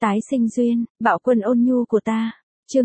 Tái sinh duyên, bạo quân ôn nhu của ta. Chương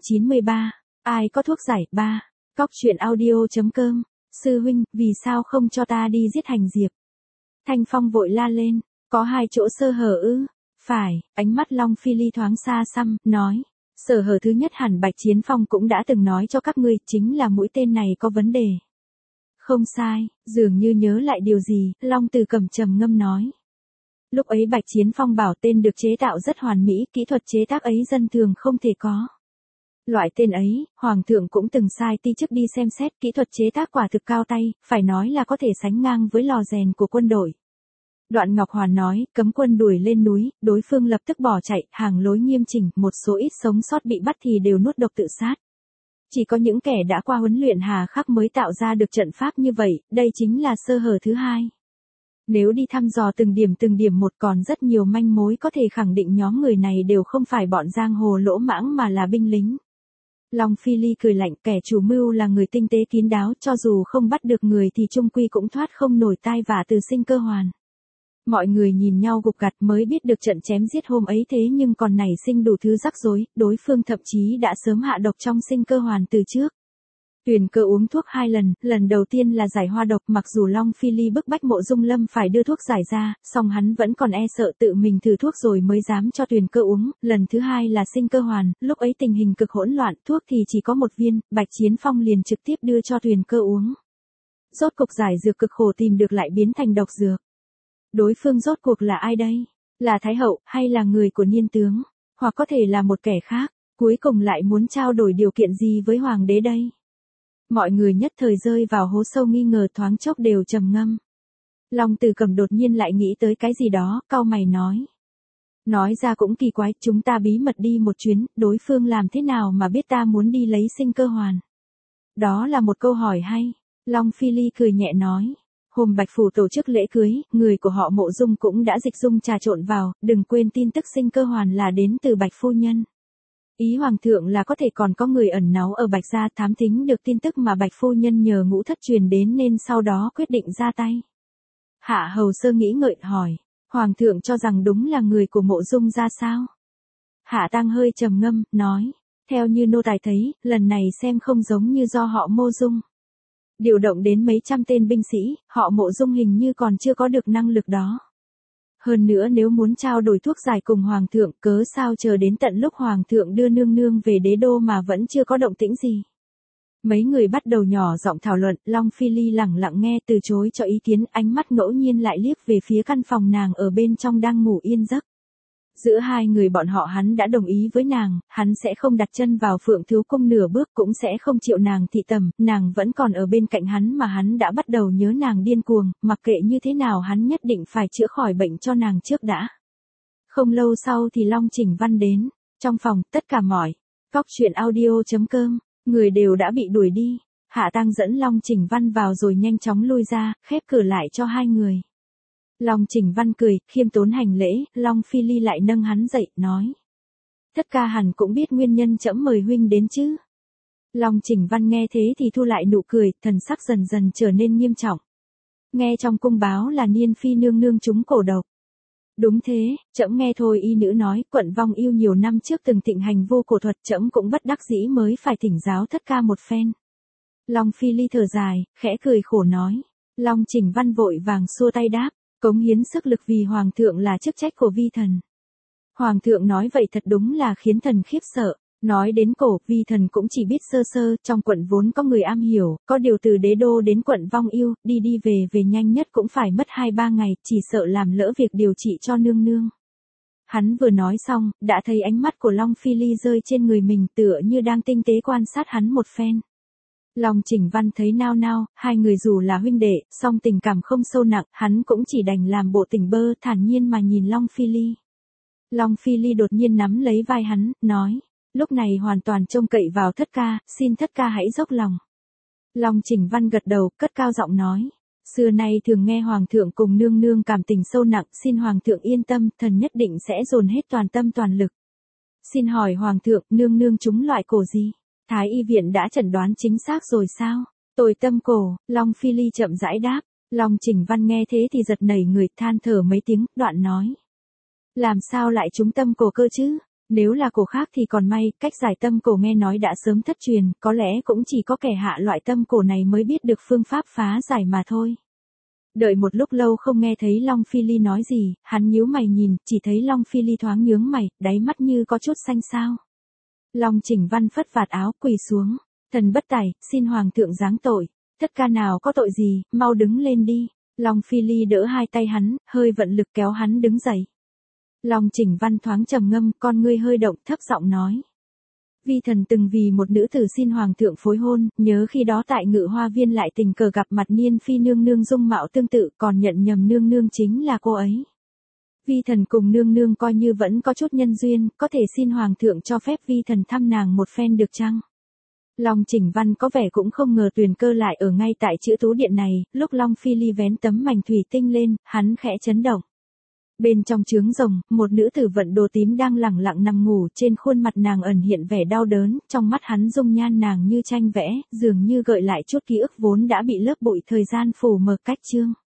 293. Ai có thuốc giải 3. Cóc truyện audio.com. Sư huynh, vì sao không cho ta đi giết Hành Diệp? Thanh Phong vội la lên, có hai chỗ sơ hở ư? Phải, ánh mắt Long Phi Ly thoáng xa xăm, nói. Sở hở thứ nhất hẳn Bạch Chiến Phong cũng đã từng nói cho các ngươi, chính là mũi tên này có vấn đề. Không sai, dường như nhớ lại điều gì, Long Từ Cẩm trầm ngâm nói. Lúc ấy Bạch Chiến Phong bảo tên được chế tạo rất hoàn mỹ, kỹ thuật chế tác ấy dân thường không thể có. Loại tên ấy, Hoàng thượng cũng từng sai ti chức đi xem xét, kỹ thuật chế tác quả thực cao tay, phải nói là có thể sánh ngang với lò rèn của quân đội. Đoạn Ngọc Hoàn nói, cấm quân đuổi lên núi, đối phương lập tức bỏ chạy, hàng lối nghiêm chỉnh, một số ít sống sót bị bắt thì đều nuốt độc tự sát. Chỉ có những kẻ đã qua huấn luyện hà khắc mới tạo ra được trận pháp như vậy, đây chính là sơ hở thứ hai. Nếu đi thăm dò từng điểm một còn rất nhiều manh mối có thể khẳng định nhóm người này đều không phải bọn giang hồ lỗ mãng mà là binh lính. Long Phi Ly cười lạnh, kẻ chủ mưu là người tinh tế kín đáo, cho dù không bắt được người thì chung quy cũng thoát không nổi tai vạ từ Sinh Cơ Hoàn. Mọi người nhìn nhau gục gặt mới biết được trận chém giết hôm ấy thế nhưng còn nảy sinh đủ thứ rắc rối, đối phương thậm chí đã sớm hạ độc trong Sinh Cơ Hoàn từ trước. Tuyền Cơ uống thuốc 2 lần, lần đầu tiên là giải hoa độc, mặc dù Long Phi Ly bức bách Mộ Dung Lâm phải đưa thuốc giải ra, song hắn vẫn còn e sợ tự mình thử thuốc rồi mới dám cho Tuyền Cơ uống, lần thứ hai là Sinh Cơ Hoàn, lúc ấy tình hình cực hỗn loạn, thuốc thì chỉ có 1 viên, Bạch Chiến Phong liền trực tiếp đưa cho Tuyền Cơ uống. Rốt cuộc giải dược cực khổ tìm được lại biến thành độc dược. Đối phương rốt cuộc là ai đây? Là Thái Hậu, hay là người của Niên Tướng? Hoặc có thể là một kẻ khác, cuối cùng lại muốn trao đổi điều kiện gì với Hoàng đế đây? Mọi người nhất thời rơi vào hố sâu nghi ngờ, thoáng chốc đều trầm ngâm. Long Từ Cẩm đột nhiên lại nghĩ tới cái gì đó, cau mày nói. Nói ra cũng kỳ quái, chúng ta bí mật đi một chuyến, đối phương làm thế nào mà biết ta muốn đi lấy Sinh Cơ Hoàn? Đó là một câu hỏi hay. Long Phi Ly cười nhẹ nói. Hôm Bạch Phủ tổ chức lễ cưới, người của họ Mộ Dung cũng đã dịch dung trà trộn vào, đừng quên tin tức Sinh Cơ Hoàn là đến từ Bạch Phu Nhân. Ý Hoàng thượng là có thể còn có người ẩn náu ở Bạch gia thám thính được tin tức mà Bạch Phu Nhân nhờ Ngũ Thất truyền đến nên sau đó quyết định ra tay. Hạ Hầu Sơ nghĩ ngợi hỏi, Hoàng thượng cho rằng đúng là người của Mộ Dung ra sao? Hạ Tăng hơi trầm ngâm, nói, theo như nô tài thấy, lần này xem không giống như do họ Mộ Dung điều động đến mấy trăm tên binh sĩ, họ Mộ Dung hình như còn chưa có được năng lực đó. Hơn nữa nếu muốn trao đổi thuốc giải cùng Hoàng thượng, cớ sao chờ đến tận lúc Hoàng thượng đưa nương nương về đế đô mà vẫn chưa có động tĩnh gì. Mấy người bắt đầu nhỏ giọng thảo luận, Long Phi Ly lẳng lặng nghe từ chối cho ý kiến, ánh mắt ngẫu nhiên lại liếc về phía căn phòng nàng ở bên trong đang ngủ yên giấc. Giữa hai người bọn họ hắn đã đồng ý với nàng, hắn sẽ không đặt chân vào Phượng Thiếu Cung nửa bước, cũng sẽ không chịu nàng thị tầm, nàng vẫn còn ở bên cạnh hắn mà hắn đã bắt đầu nhớ nàng điên cuồng, mặc kệ như thế nào hắn nhất định phải chữa khỏi bệnh cho nàng trước đã. Không lâu sau thì Long Chỉnh Văn đến, trong phòng, tất cả mọi cóc truyện audio.com, người đều đã bị đuổi đi. Hạ Tăng dẫn Long Chỉnh Văn vào rồi nhanh chóng lui ra, khép cửa lại cho hai người. Long Chỉnh Văn cười, khiêm tốn hành lễ, Long Phi Ly lại nâng hắn dậy, nói. Thất ca hẳn cũng biết nguyên nhân trẫm mời huynh đến chứ. Long Chỉnh Văn nghe thế thì thu lại nụ cười, thần sắc dần dần trở nên nghiêm trọng. Nghe trong cung báo là Niên Phi nương nương trúng cổ độc. Đúng thế, trẫm nghe thôi y nữ nói, Quận Vong Yêu nhiều năm trước từng thịnh hành vô cổ thuật, trẫm cũng bất đắc dĩ mới phải thỉnh giáo thất ca một phen. Long Phi Ly thở dài, khẽ cười khổ nói. Long Chỉnh Văn vội vàng xua tay đáp. Cống hiến sức lực vì Hoàng thượng là chức trách của vi thần. Hoàng thượng nói vậy thật đúng là khiến thần khiếp sợ. Nói đến cổ, vi thần cũng chỉ biết sơ sơ, trong quận vốn có người am hiểu, có điều từ đế đô đến Quận Vong Yêu, đi về nhanh nhất cũng phải mất 2-3 ngày, chỉ sợ làm lỡ việc điều trị cho nương nương. Hắn vừa nói xong, đã thấy ánh mắt của Long Phi Ly rơi trên người mình tựa như đang tinh tế quan sát hắn một phen. Long Chỉnh Văn thấy nao nao, hai người dù là huynh đệ, song tình cảm không sâu nặng, hắn cũng chỉ đành làm bộ tỉnh bơ, thản nhiên mà nhìn Long Phi Ly. Long Phi Ly đột nhiên nắm lấy vai hắn, nói, lúc này hoàn toàn trông cậy vào thất ca, xin thất ca hãy dốc lòng. Long Chỉnh Văn gật đầu, cất cao giọng nói, xưa nay thường nghe Hoàng thượng cùng nương nương cảm tình sâu nặng, xin Hoàng thượng yên tâm, thần nhất định sẽ dồn hết toàn tâm toàn lực. Xin hỏi Hoàng thượng, nương nương trúng loại cổ gì? Thái y viện đã chẩn đoán chính xác rồi sao? Tồi tâm cổ, Long Phi Ly chậm rãi đáp. Long Chỉnh Văn nghe thế thì giật nảy người, than thở mấy tiếng, đoạn nói. Làm sao lại trúng tâm cổ cơ chứ? Nếu là cổ khác thì còn may, cách giải tâm cổ nghe nói đã sớm thất truyền, có lẽ cũng chỉ có kẻ hạ loại tâm cổ này mới biết được phương pháp phá giải mà thôi. Đợi một lúc lâu không nghe thấy Long Phi Ly nói gì, hắn nhíu mày nhìn, chỉ thấy Long Phi Ly thoáng nhướng mày, đáy mắt như có chút xanh xao. Long Chỉnh Văn phất vạt áo quỳ xuống, thần bất tài, xin hoàng thượng giáng tội, tất cả nào có tội gì, mau đứng lên đi. Long Phi Ly đỡ hai tay hắn, hơi vận lực kéo hắn đứng dậy. Long Chỉnh Văn thoáng trầm ngâm, con ngươi hơi động, thấp giọng nói. Vi thần từng vì một nữ tử xin hoàng thượng phối hôn, nhớ khi đó tại Ngự Hoa Viên lại tình cờ gặp mặt Niên Phi nương nương dung mạo tương tự, còn nhận nhầm nương nương chính là cô ấy. Vi thần cùng nương nương coi như vẫn có chút nhân duyên, có thể xin hoàng thượng cho phép vi thần thăm nàng một phen được chăng? Long Chỉnh Văn có vẻ cũng không ngờ Tuyền Cơ lại ở ngay tại chữ tú điện này, lúc Long Phi Ly vén tấm mảnh thủy tinh lên, hắn khẽ chấn động. Bên trong trướng rồng, một nữ tử vận đồ tím đang lẳng lặng nằm ngủ, trên khuôn mặt nàng ẩn hiện vẻ đau đớn, trong mắt hắn dung nhan nàng như tranh vẽ, dường như gợi lại chút ký ức vốn đã bị lớp bụi thời gian phủ mờ cách chương.